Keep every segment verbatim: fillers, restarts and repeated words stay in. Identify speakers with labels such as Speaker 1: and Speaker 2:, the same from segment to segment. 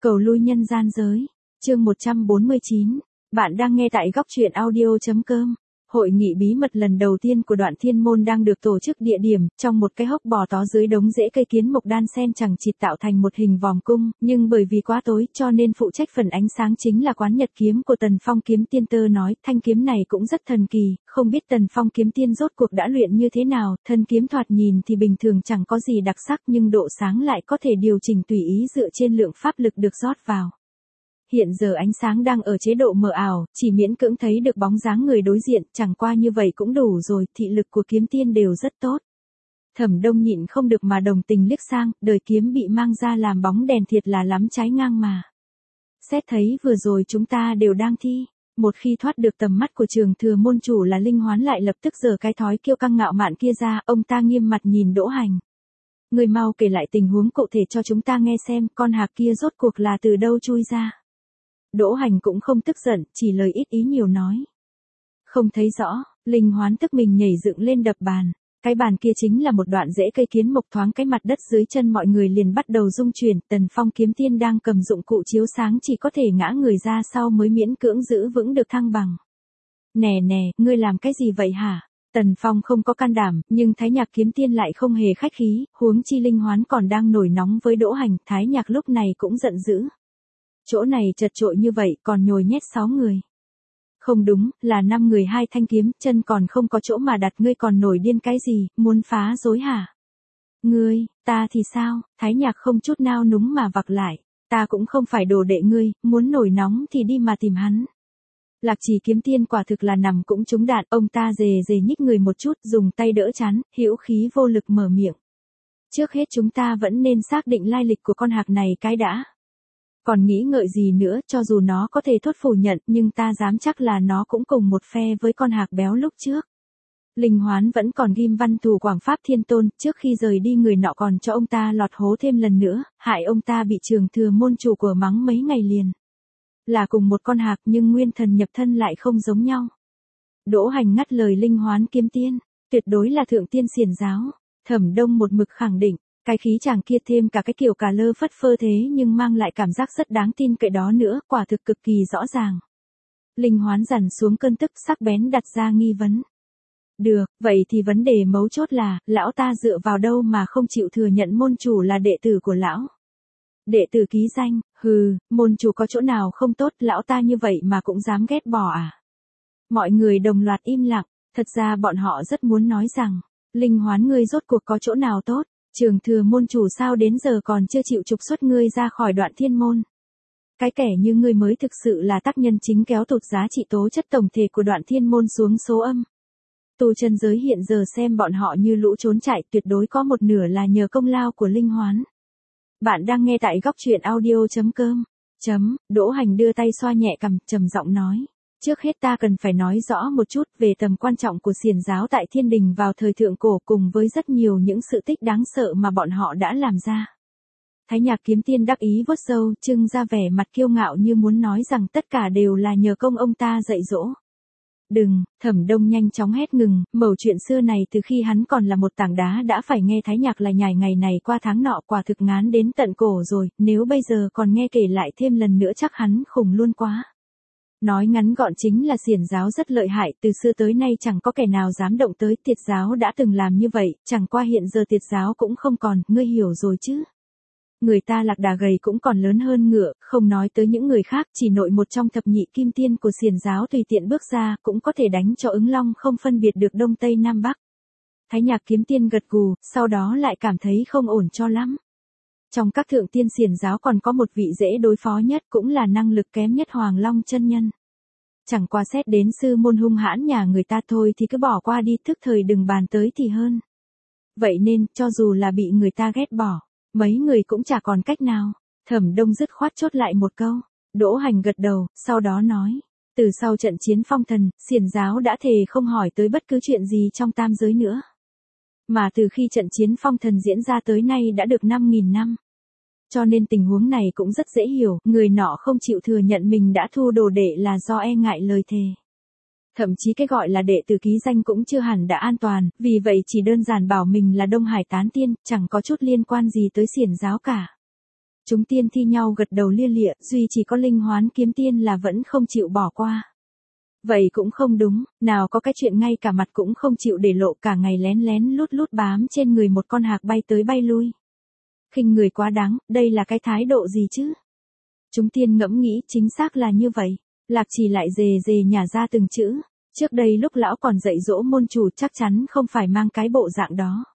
Speaker 1: Cầu lui nhân gian giới. Chương một trăm bốn mươi chín. Bạn đang nghe tại góc truyện audio.com. Hội nghị bí mật lần đầu tiên của Đoạn Thiên Môn đang được tổ chức địa điểm trong một cái hốc bò tó dưới đống rễ cây kiến mộc đan xen chẳng chịt tạo thành một hình vòng cung, nhưng bởi vì quá tối cho nên phụ trách phần ánh sáng chính là Quán Nhật kiếm của Tần Phong kiếm tiên. Tơ nói, thanh kiếm này cũng rất thần kỳ, không biết Tần Phong kiếm tiên rốt cuộc đã luyện như thế nào. Thân kiếm thoạt nhìn thì bình thường chẳng có gì đặc sắc, nhưng độ sáng lại có thể điều chỉnh tùy ý dựa trên lượng pháp lực được rót vào. Hiện giờ ánh sáng đang ở chế độ mờ ảo, chỉ miễn cưỡng thấy được bóng dáng người đối diện, chẳng qua như vậy cũng đủ rồi, thị lực của kiếm tiên đều rất tốt. Thẩm Đông nhịn không được mà đồng tình liếc sang, đời kiếm bị mang ra làm bóng đèn thiệt là lắm trái ngang mà. Xét thấy vừa rồi chúng ta đều đang thi, một khi thoát được tầm mắt của Trường Thừa môn chủ là Linh Hoán lại lập tức giở cái thói kiêu căng ngạo mạn kia ra. Ông ta nghiêm mặt nhìn Đỗ Hành. Người mau kể lại tình huống cụ thể cho chúng ta nghe xem, con hạc kia rốt cuộc là từ đâu chui ra. Đỗ Hành cũng không tức giận, chỉ lời ít ý nhiều nói. Không thấy rõ. Linh Hoán tức mình nhảy dựng lên đập bàn. Cái bàn kia chính là một đoạn rễ cây kiến mộc, thoáng cái mặt đất dưới chân mọi người liền bắt đầu rung chuyển. Tần Phong kiếm tiên đang cầm dụng cụ chiếu sáng chỉ có thể ngã người ra sau mới miễn cưỡng giữ vững được thăng bằng. Nè nè, ngươi làm cái gì vậy hả? Tần Phong không có can đảm, nhưng Thái Nhạc kiếm tiên lại không hề khách khí, huống chi Linh Hoán còn đang nổi nóng với Đỗ Hành. Thái Nhạc lúc này cũng giận dữ. Chỗ này chật chội như vậy còn nhồi nhét sáu người. Không đúng, là năm người hai thanh kiếm, chân còn không có chỗ mà đặt, ngươi còn nổi điên cái gì, muốn phá rối hả? Ngươi, ta thì sao? Thái Nhạc không chút nao núng mà vặc lại. Ta cũng không phải đồ đệ ngươi, muốn nổi nóng thì đi mà tìm hắn. Lạc Trì kiếm tiên quả thực là nằm cũng trúng đạn, ông ta dề dề nhích người một chút, dùng tay đỡ chán, hữu khí vô lực mở miệng. Trước hết chúng ta vẫn nên xác định lai lịch của con hạc này cái đã. Còn nghĩ ngợi gì nữa, cho dù nó có thể thốt phủ nhận, nhưng ta dám chắc là nó cũng cùng một phe với con hạc béo lúc trước. Linh Hoán vẫn còn ghim văn thù Quảng Pháp Thiên Tôn, trước khi rời đi người nọ còn cho ông ta lọt hố thêm lần nữa, hại ông ta bị Trường Thừa môn chủ của mắng mấy ngày liền. Là cùng một con hạc nhưng nguyên thần nhập thân lại không giống nhau. Đỗ Hành ngắt lời Linh Hoán kiếm tiên, tuyệt đối là thượng tiên xiển giáo. Thẩm Đông một mực khẳng định. Cái khí chàng kia thêm cả cái kiểu cà lơ phất phơ thế nhưng mang lại cảm giác rất đáng tin cậy đó nữa, quả thực cực kỳ rõ ràng. Linh Hoán dằn xuống cơn tức, sắc bén đặt ra nghi vấn. Được, vậy thì vấn đề mấu chốt là, lão ta dựa vào đâu mà không chịu thừa nhận môn chủ là đệ tử của lão? Đệ tử ký danh, hừ, môn chủ có chỗ nào không tốt, lão ta như vậy mà cũng dám ghét bỏ à? Mọi người đồng loạt im lặng, thật ra bọn họ rất muốn nói rằng, Linh Hoán ngươi rốt cuộc có chỗ nào tốt? Trường Thừa môn chủ sao đến giờ còn chưa chịu trục xuất ngươi ra khỏi Đoạn Thiên môn? Cái kẻ như ngươi mới thực sự là tác nhân chính kéo tụt giá trị tố chất tổng thể của Đoạn Thiên môn xuống số âm. Tu chân giới hiện giờ xem bọn họ như lũ trốn chạy, tuyệt đối có một nửa là nhờ công lao của Linh Hoán. Bạn đang nghe tại góc truyện audio.com. Chấm, Đỗ Hành đưa tay xoa nhẹ cằm, trầm giọng nói. Trước hết ta cần phải nói rõ một chút về tầm quan trọng của xiển giáo tại Thiên Đình vào thời thượng cổ cùng với rất nhiều những sự tích đáng sợ mà bọn họ đã làm ra. Thái Nhạc kiếm tiên đắc ý vuốt râu, trưng ra vẻ mặt kiêu ngạo như muốn nói rằng tất cả đều là nhờ công ông ta dạy dỗ. Đừng, Thẩm Đông nhanh chóng hét ngừng, mẩu chuyện xưa này từ khi hắn còn là một tảng đá đã phải nghe Thái Nhạc lải nhải ngày này qua tháng nọ, quả thực ngán đến tận cổ rồi, nếu bây giờ còn nghe kể lại thêm lần nữa chắc hắn khùng luôn quá. Nói ngắn gọn chính là xiển giáo rất lợi hại, từ xưa tới nay chẳng có kẻ nào dám động tới. Tiệt giáo đã từng làm như vậy, chẳng qua hiện giờ tiệt giáo cũng không còn, ngươi hiểu rồi chứ. Người ta lạc đà gầy cũng còn lớn hơn ngựa, không nói tới những người khác, chỉ nội một trong thập nhị kim tiên của xiển giáo tùy tiện bước ra, cũng có thể đánh cho ứng long không phân biệt được đông tây nam bắc. Thái Nhạc kiếm tiên gật gù, sau đó lại cảm thấy không ổn cho lắm. Trong các thượng tiên xiển giáo còn có một vị dễ đối phó nhất, cũng là năng lực kém nhất Hoàng Long chân nhân. Chẳng qua xét đến sư môn hung hãn nhà người ta thôi thì cứ bỏ qua đi, thức thời đừng bàn tới thì hơn. Vậy nên, cho dù là bị người ta ghét bỏ, mấy người cũng chả còn cách nào. Thẩm Đông dứt khoát chốt lại một câu. Đỗ Hành gật đầu, sau đó nói. Từ sau trận chiến phong thần, xiển giáo đã thề không hỏi tới bất cứ chuyện gì trong tam giới nữa. Mà từ khi trận chiến phong thần diễn ra tới nay đã được năm nghìn năm. Cho nên tình huống này cũng rất dễ hiểu, người nọ không chịu thừa nhận mình đã thu đồ đệ là do e ngại lời thề. Thậm chí cái gọi là đệ tử ký danh cũng chưa hẳn đã an toàn, vì vậy chỉ đơn giản bảo mình là Đông Hải tán tiên, chẳng có chút liên quan gì tới xiển giáo cả. Chúng tiên thi nhau gật đầu lia lịa, duy chỉ có Linh Hoán kiếm tiên là vẫn không chịu bỏ qua. Vậy cũng không đúng, nào có cái chuyện ngay cả mặt cũng không chịu để lộ, cả ngày lén lén lút lút bám trên người một con hạc bay tới bay lui. Khinh người quá đáng, đây là cái thái độ gì chứ? Chúng tiên ngẫm nghĩ, chính xác là như vậy. Lạc Trì lại dề dề nhả ra từng chữ. Trước đây lúc lão còn dạy dỗ môn chủ chắc chắn không phải mang cái bộ dạng đó.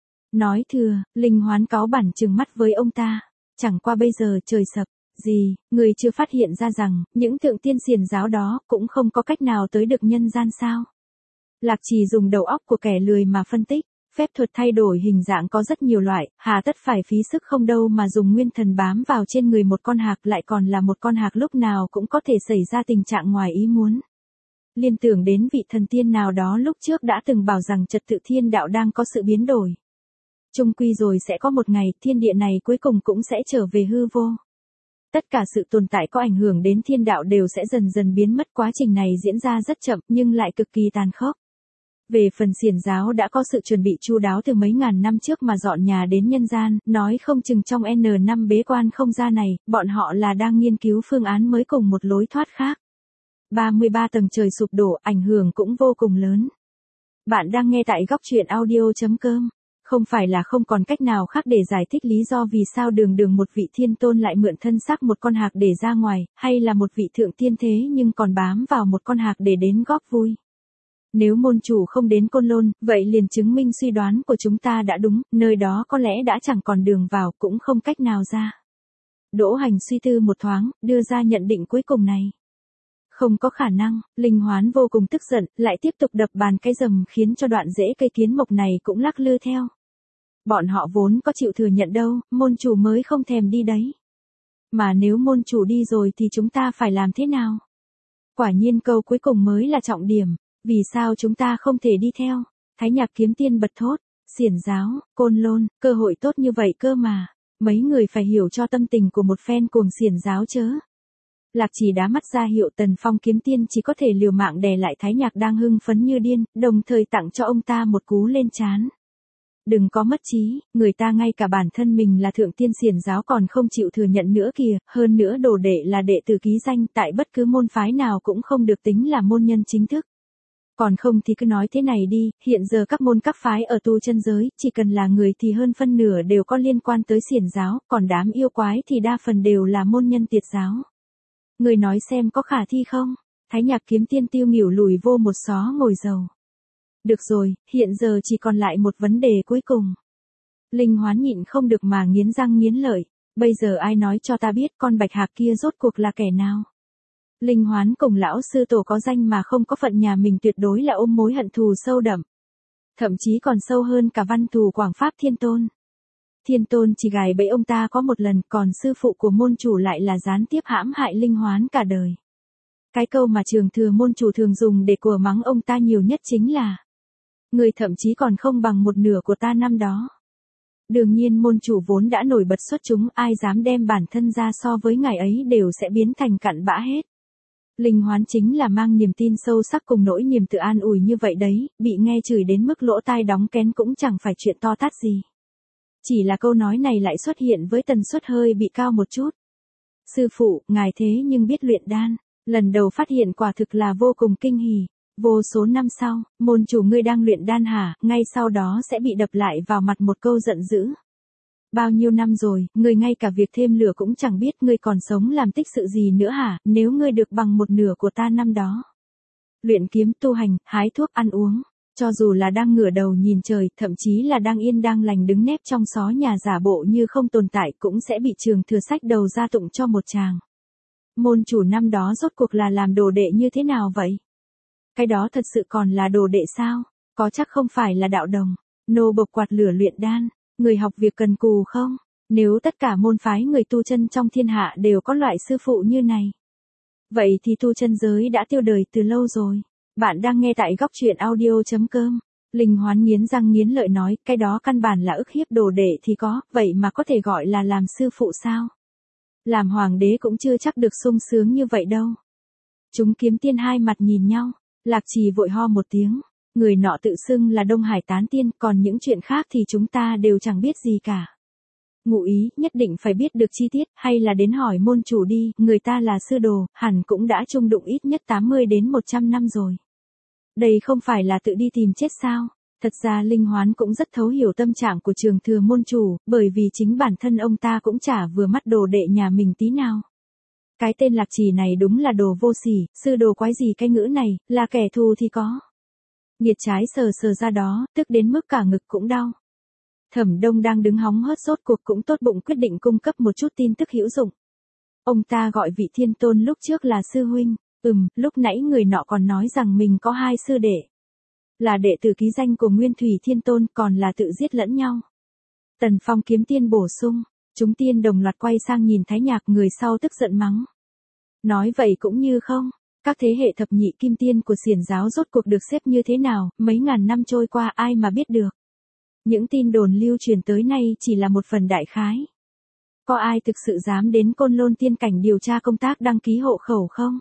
Speaker 1: Nói thừa, Linh Hoán cáu bẳn trừng mắt với ông ta. Chẳng qua bây giờ trời sập. Gì, người chưa phát hiện ra rằng, những thượng tiên xiển giáo đó cũng không có cách nào tới được nhân gian sao? Lạc Trì dùng đầu óc của kẻ lười mà phân tích. Phép thuật thay đổi hình dạng có rất nhiều loại, hà tất phải phí sức không đâu mà dùng nguyên thần bám vào trên người một con hạc, lại còn là một con hạc lúc nào cũng có thể xảy ra tình trạng ngoài ý muốn. Liên tưởng đến vị thần tiên nào đó lúc trước đã từng bảo rằng trật tự thiên đạo đang có sự biến đổi. Chung quy rồi sẽ có một ngày thiên địa này cuối cùng cũng sẽ trở về hư vô. Tất cả sự tồn tại có ảnh hưởng đến thiên đạo đều sẽ dần dần biến mất, quá trình này diễn ra rất chậm nhưng lại cực kỳ tàn khốc. Về phần xiển giáo đã có sự chuẩn bị chu đáo từ mấy ngàn năm trước mà dọn nhà đến nhân gian, nói không chừng trong N năm bế quan không gian này, bọn họ là đang nghiên cứu phương án mới cùng một lối thoát khác. ba mươi ba tầng trời sụp đổ, ảnh hưởng cũng vô cùng lớn. Bạn đang nghe tại góc truyện audio chấm com. Không phải là không còn cách nào khác để giải thích lý do vì sao đường đường một vị thiên tôn lại mượn thân xác một con hạc để ra ngoài, hay là một vị thượng tiên thế nhưng còn bám vào một con hạc để đến góp vui. Nếu môn chủ không đến Côn Lôn, vậy liền chứng minh suy đoán của chúng ta đã đúng, nơi đó có lẽ đã chẳng còn đường vào, cũng không cách nào ra. Đỗ Hành suy tư một thoáng, đưa ra nhận định cuối cùng này. Không có khả năng, Linh Hoán vô cùng tức giận, lại tiếp tục đập bàn cái rầm khiến cho đoạn rễ cây kiến mộc này cũng lắc lư theo. Bọn họ vốn có chịu thừa nhận đâu, môn chủ mới không thèm đi đấy. Mà nếu môn chủ đi rồi thì chúng ta phải làm thế nào? Quả nhiên câu cuối cùng mới là trọng điểm. Vì sao chúng ta không thể đi theo? Thái Nhạc kiếm tiên bật thốt. Xiển giáo, Côn Lôn, cơ hội tốt như vậy cơ mà. Mấy người phải hiểu cho tâm tình của một phen cuồng xiển giáo chớ. Lạc Trì đá mắt ra hiệu Tần Phong kiếm tiên chỉ có thể liều mạng đè lại Thái Nhạc đang hưng phấn như điên, đồng thời tặng cho ông ta một cú lên trán. Đừng có mất trí, người ta ngay cả bản thân mình là thượng tiên xiển giáo còn không chịu thừa nhận nữa kìa, hơn nữa đồ đệ là đệ tử ký danh tại bất cứ môn phái nào cũng không được tính là môn nhân chính thức. Còn không thì cứ nói thế này đi, hiện giờ các môn các phái ở tu chân giới, chỉ cần là người thì hơn phân nửa đều có liên quan tới xiển giáo, còn đám yêu quái thì đa phần đều là môn nhân tiệt giáo. Người nói xem có khả thi không? Thái Nhạc kiếm tiên tiêu nghỉu lùi vô một xó ngồi dầu. Được rồi, hiện giờ chỉ còn lại một vấn đề cuối cùng. Linh Hoán nhịn không được mà nghiến răng nghiến lợi. Bây giờ ai nói cho ta biết con bạch hạc kia rốt cuộc là kẻ nào? Linh Hoán cùng lão sư tổ có danh mà không có phận, nhà mình tuyệt đối là ôm mối hận thù sâu đậm. Thậm chí còn sâu hơn cả văn thù Quảng Pháp Thiên Tôn. Thiên Tôn chỉ gài bẫy ông ta có một lần, còn sư phụ của môn chủ lại là gián tiếp hãm hại Linh Hoán cả đời. Cái câu mà trường thừa môn chủ thường dùng để của mắng ông ta nhiều nhất chính là: người thậm chí còn không bằng một nửa của ta năm đó. Đương nhiên môn chủ vốn đã nổi bật xuất chúng, ai dám đem bản thân ra so với ngài ấy đều sẽ biến thành cặn bã hết. Linh Hoán chính là mang niềm tin sâu sắc cùng nỗi niềm tự an ủi như vậy đấy, bị nghe chửi đến mức lỗ tai đóng kén cũng chẳng phải chuyện to tát gì. Chỉ là câu nói này lại xuất hiện với tần suất hơi bị cao một chút. Sư phụ, ngài thế nhưng biết luyện đan, lần đầu phát hiện quả thực là vô cùng kinh hỉ. Vô số năm sau, môn chủ ngươi đang luyện đan hả, ngay sau đó sẽ bị đập lại vào mặt một câu giận dữ. Bao nhiêu năm rồi, ngươi ngay cả việc thêm lửa cũng chẳng biết, ngươi còn sống làm tích sự gì nữa hả, nếu ngươi được bằng một nửa của ta năm đó. Luyện kiếm tu hành, hái thuốc ăn uống, cho dù là đang ngửa đầu nhìn trời, thậm chí là đang yên đang lành đứng nép trong xó nhà giả bộ như không tồn tại cũng sẽ bị trường thừa sách đầu ra tụng cho một tràng. Môn chủ năm đó rốt cuộc là làm đồ đệ như thế nào vậy? Cái đó thật sự còn là đồ đệ sao? Có chắc không phải là đạo đồng, nô bộc quạt lửa luyện đan, người học việc cần cù không? Nếu tất cả môn phái người tu chân trong thiên hạ đều có loại sư phụ như này, vậy thì tu chân giới đã tiêu đời từ lâu rồi. Bạn đang nghe tại góc truyện audio chấm com. Linh Hoán nghiến răng nghiến lợi nói, cái đó căn bản là ức hiếp đồ đệ thì có, vậy mà có thể gọi là làm sư phụ sao? Làm hoàng đế cũng chưa chắc được sung sướng như vậy đâu. Chúng kiếm tiên hai mặt nhìn nhau, Lạc Trì vội ho một tiếng, người nọ tự xưng là Đông Hải Tán Tiên, còn những chuyện khác thì chúng ta đều chẳng biết gì cả. Ngụ ý, nhất định phải biết được chi tiết, hay là đến hỏi môn chủ đi, người ta là sư đồ, hẳn cũng đã chung đụng ít nhất tám mươi đến một trăm năm rồi. Đây không phải là tự đi tìm chết sao? Thật ra Linh Hoán cũng rất thấu hiểu tâm trạng của Trường Thừa môn chủ, bởi vì chính bản thân ông ta cũng chả vừa mắt đồ đệ nhà mình tí nào. Cái tên Lạc Trì này đúng là đồ vô sỉ, sư đồ quái gì cái ngữ này, là kẻ thù thì có. Nghiệt trái sờ sờ ra đó, tức đến mức cả ngực cũng đau. Thẩm Đông đang đứng hóng hớt rốt cuộc cũng tốt bụng quyết định cung cấp một chút tin tức hữu dụng. Ông ta gọi vị thiên tôn lúc trước là sư huynh, ừm, lúc nãy người nọ còn nói rằng mình có hai sư đệ. Là đệ tử ký danh của Nguyên Thủy Thiên Tôn, còn là tự giết lẫn nhau. Tần Phong kiếm tiên bổ sung, chúng tiên đồng loạt quay sang nhìn Thái Nhạc, người sau tức giận mắng. Nói vậy cũng như không, các thế hệ thập nhị kim tiên của xiển giáo rốt cuộc được xếp như thế nào, mấy ngàn năm trôi qua ai mà biết được. Những tin đồn lưu truyền tới nay chỉ là một phần đại khái. Có ai thực sự dám đến Côn Lôn tiên cảnh điều tra công tác đăng ký hộ khẩu không?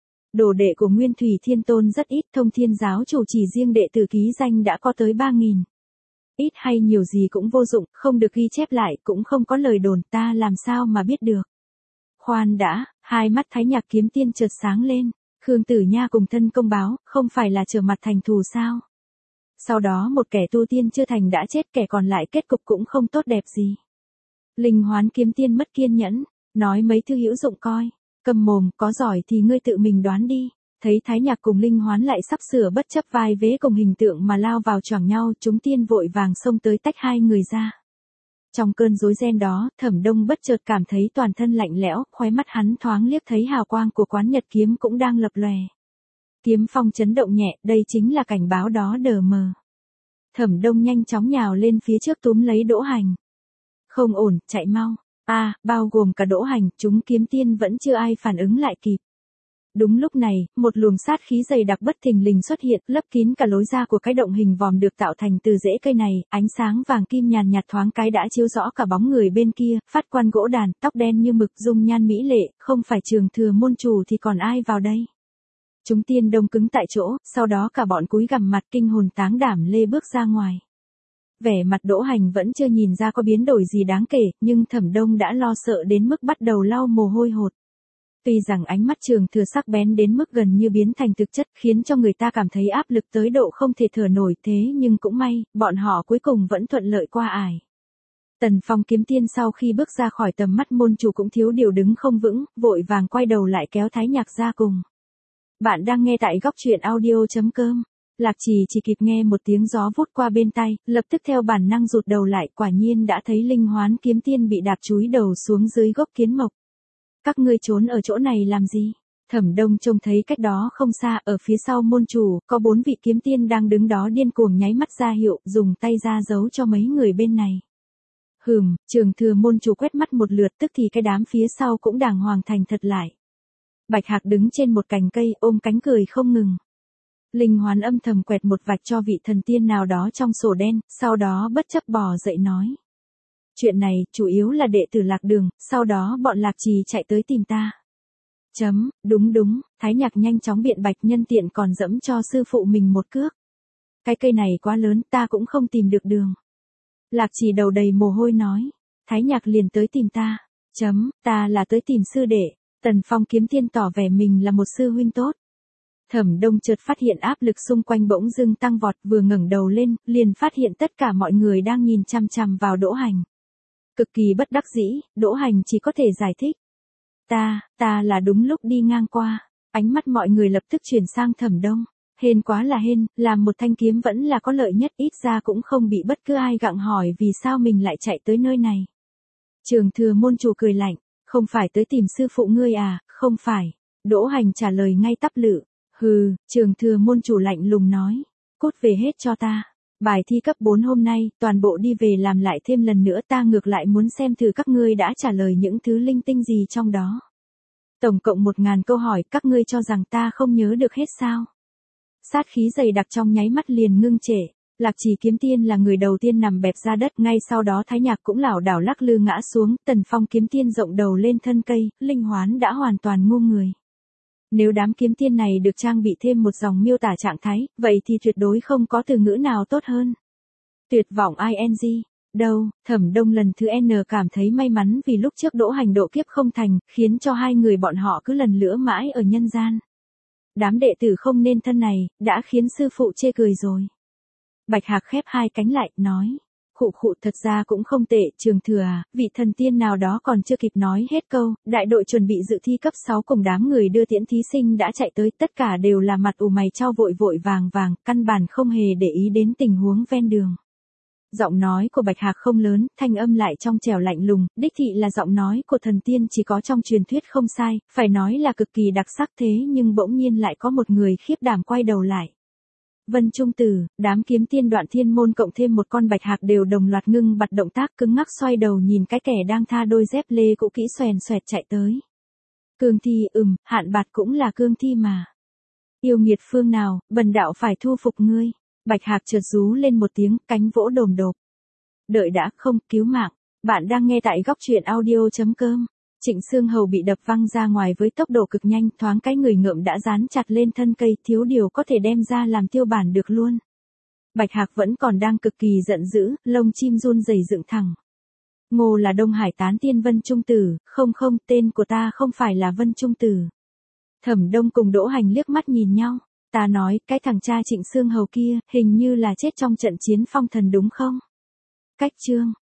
Speaker 1: Đồ đệ của Nguyên Thủy Thiên Tôn rất ít, Thông Thiên giáo chủ chỉ riêng đệ tử ký danh đã có tới ba nghìn. Ít hay nhiều gì cũng vô dụng, không được ghi chép lại, cũng không có lời đồn, ta làm sao mà biết được. Khoan đã, hai mắt Thái Nhạc kiếm tiên chợt sáng lên, Khương Tử Nha cùng thân công báo, không phải là trở mặt thành thù sao? Sau đó một kẻ tu tiên chưa thành đã chết, kẻ còn lại kết cục cũng không tốt đẹp gì. Linh Hoán kiếm tiên mất kiên nhẫn, nói mấy thứ hữu dụng coi, cầm mồm, có giỏi thì ngươi tự mình đoán đi. Thấy Thái Nhạc cùng Linh Hoán lại sắp sửa bất chấp vai vế cùng hình tượng mà lao vào choảng nhau, chúng tiên vội vàng xông tới tách hai người ra. Trong cơn rối ren đó, Thẩm Đông bất chợt cảm thấy toàn thân lạnh lẽo, khóe mắt hắn thoáng liếc thấy hào quang của quán nhật kiếm cũng đang lập lòe. Kiếm phong chấn động nhẹ, đây chính là cảnh báo đó đờ mờ. Thẩm Đông nhanh chóng nhào lên phía trước túm lấy Đỗ Hành. Không ổn, chạy mau. A, à, bao gồm cả Đỗ Hành, chúng kiếm tiên vẫn chưa ai phản ứng lại kịp. Đúng lúc này, một luồng sát khí dày đặc bất thình lình xuất hiện, lấp kín cả lối ra của cái động hình vòm được tạo thành từ rễ cây này, ánh sáng vàng kim nhàn nhạt thoáng cái đã chiếu rõ cả bóng người bên kia, phát quan gỗ đàn, tóc đen như mực, dung nhan mỹ lệ, không phải Trường Thừa môn chủ thì còn ai vào đây. Chúng tiên đông cứng tại chỗ, sau đó cả bọn cúi gằm mặt kinh hồn táng đảm lê bước ra ngoài. Vẻ mặt Đỗ Hành vẫn chưa nhìn ra có biến đổi gì đáng kể, nhưng Thẩm Đông đã lo sợ đến mức bắt đầu lau mồ hôi hột. Tuy rằng ánh mắt Trường Thừa sắc bén đến mức gần như biến thành thực chất, khiến cho người ta cảm thấy áp lực tới độ không thể thở nổi, thế nhưng cũng may, bọn họ cuối cùng vẫn thuận lợi qua ải. Tần Phong kiếm tiên sau khi bước ra khỏi tầm mắt môn chủ cũng thiếu điều đứng không vững, vội vàng quay đầu lại kéo Thái Nhạc ra cùng. Bạn đang nghe tại góc truyện audio chấm com. Lạc Trì chỉ kịp nghe một tiếng gió vút qua bên tai, lập tức theo bản năng rụt đầu lại, quả nhiên đã thấy Linh Hoán kiếm tiên bị đạp chúi đầu xuống dưới gốc kiến mộc. Các ngươi trốn ở chỗ này làm gì? Thẩm Đông trông thấy cách đó không xa, ở phía sau môn chủ, có bốn vị kiếm tiên đang đứng đó điên cuồng nháy mắt ra hiệu, dùng tay ra giấu cho mấy người bên này. Hừm, Trường Thừa môn chủ quét mắt một lượt, tức thì cái đám phía sau cũng đàng hoàng thành thật lại. Bạch Hạc đứng trên một cành cây, ôm cánh cười không ngừng. Linh Hoán âm thầm quẹt một vạch cho vị thần tiên nào đó trong sổ đen, sau đó bất chấp bò dậy nói. Chuyện này, chủ yếu là đệ tử lạc đường, sau đó bọn Lạc Trì chạy tới tìm ta. Chấm, đúng đúng, Thái Nhạc nhanh chóng biện bạch, nhân tiện còn dẫm cho sư phụ mình một cước. Cái cây này quá lớn, ta cũng không tìm được đường. Lạc Trì đầu đầy mồ hôi nói. Thái Nhạc liền tới tìm ta. Chấm, ta là tới tìm sư đệ. Tần Phong kiếm tiên tỏ vẻ mình là một sư huynh tốt. Thẩm Đông chợt phát hiện áp lực xung quanh bỗng dưng tăng vọt, vừa ngẩng đầu lên, liền phát hiện tất cả mọi người đang nhìn chằm chằm vào Đỗ Hành. Cực kỳ bất đắc dĩ, Đỗ Hành chỉ có thể giải thích. Ta, ta là đúng lúc đi ngang qua. Ánh mắt mọi người lập tức chuyển sang Thẩm Đông. Hên quá là hên, làm một thanh kiếm vẫn là có lợi nhất, ít ra cũng không bị bất cứ ai gặng hỏi vì sao mình lại chạy tới nơi này. Trường Thừa môn chủ cười lạnh, không phải tới tìm sư phụ ngươi à, không phải. Đỗ Hành trả lời ngay tắp lự. Hừ, Trường Thừa môn chủ lạnh lùng nói. Cút về hết cho ta. Bài thi cấp bốn hôm nay, toàn bộ đi về làm lại thêm lần nữa, ta ngược lại muốn xem thử các ngươi đã trả lời những thứ linh tinh gì trong đó. Tổng cộng một ngàn câu hỏi, các ngươi cho rằng ta không nhớ được hết sao? Sát khí dày đặc trong nháy mắt liền ngưng trệ. Lạc Trì kiếm tiên là người đầu tiên nằm bẹp ra đất, ngay sau đó Thái Nhạc cũng lảo đảo lắc lư ngã xuống, Tần Phong kiếm tiên rộng đầu lên thân cây, Linh Hoán đã hoàn toàn ngu người. Nếu đám kiếm tiên này được trang bị thêm một dòng miêu tả trạng thái, vậy thì tuyệt đối không có từ ngữ nào tốt hơn. Tuyệt vọng ing. Đâu, Thẩm Đông lần thứ N cảm thấy may mắn vì lúc trước Đỗ Hành độ kiếp không thành, khiến cho hai người bọn họ cứ lần lữa mãi ở nhân gian. Đám đệ tử không nên thân này, đã khiến sư phụ chê cười rồi. Bạch Hạc khép hai cánh lại, nói. Khụ khụ, thật ra cũng không tệ, Trường Thừa à, vị thần tiên nào đó còn chưa kịp nói hết câu, đại đội chuẩn bị dự thi cấp sáu cùng đám người đưa tiễn thí sinh đã chạy tới, tất cả đều là mặt ủ mày chau vội vội vàng vàng, căn bản không hề để ý đến tình huống ven đường. Giọng nói của Bạch Hạc không lớn, thanh âm lại trong trẻo lạnh lùng, đích thị là giọng nói của thần tiên chỉ có trong truyền thuyết không sai, phải nói là cực kỳ đặc sắc thế nhưng bỗng nhiên lại có một người khiếp đảm quay đầu lại. Vân Trung Tử, đám kiếm tiên Đoạn Thiên Môn cộng thêm một con Bạch Hạc đều đồng loạt ngưng bặt động tác cứng ngắc xoay đầu nhìn cái kẻ đang tha đôi dép lê cũ kỹ xoèn xoẹt chạy tới. Cương thi, ừm, Hạn Bạt cũng là cương thi mà. Yêu nghiệt phương nào, bần đạo phải thu phục ngươi. Bạch Hạc chợt rú lên một tiếng, cánh vỗ đồm đột. Đợi đã, không, cứu mạng. Bạn đang nghe tại góc truyện audio chấm com. Trịnh Xương Hầu bị đập văng ra ngoài với tốc độ cực nhanh, thoáng cái người ngợm đã dán chặt lên thân cây, thiếu điều có thể đem ra làm tiêu bản được luôn. Bạch Hạc vẫn còn đang cực kỳ giận dữ, lông chim run rẩy dựng thẳng. Ngô là Đông Hải tán tiên Vân Trung Tử, không không, tên của ta không phải là Vân Trung Tử. Thẩm Đông cùng Đỗ Hành liếc mắt nhìn nhau. Ta nói, cái thằng cha Trịnh Xương Hầu kia, hình như là chết trong trận chiến phong thần đúng không? Cách chương.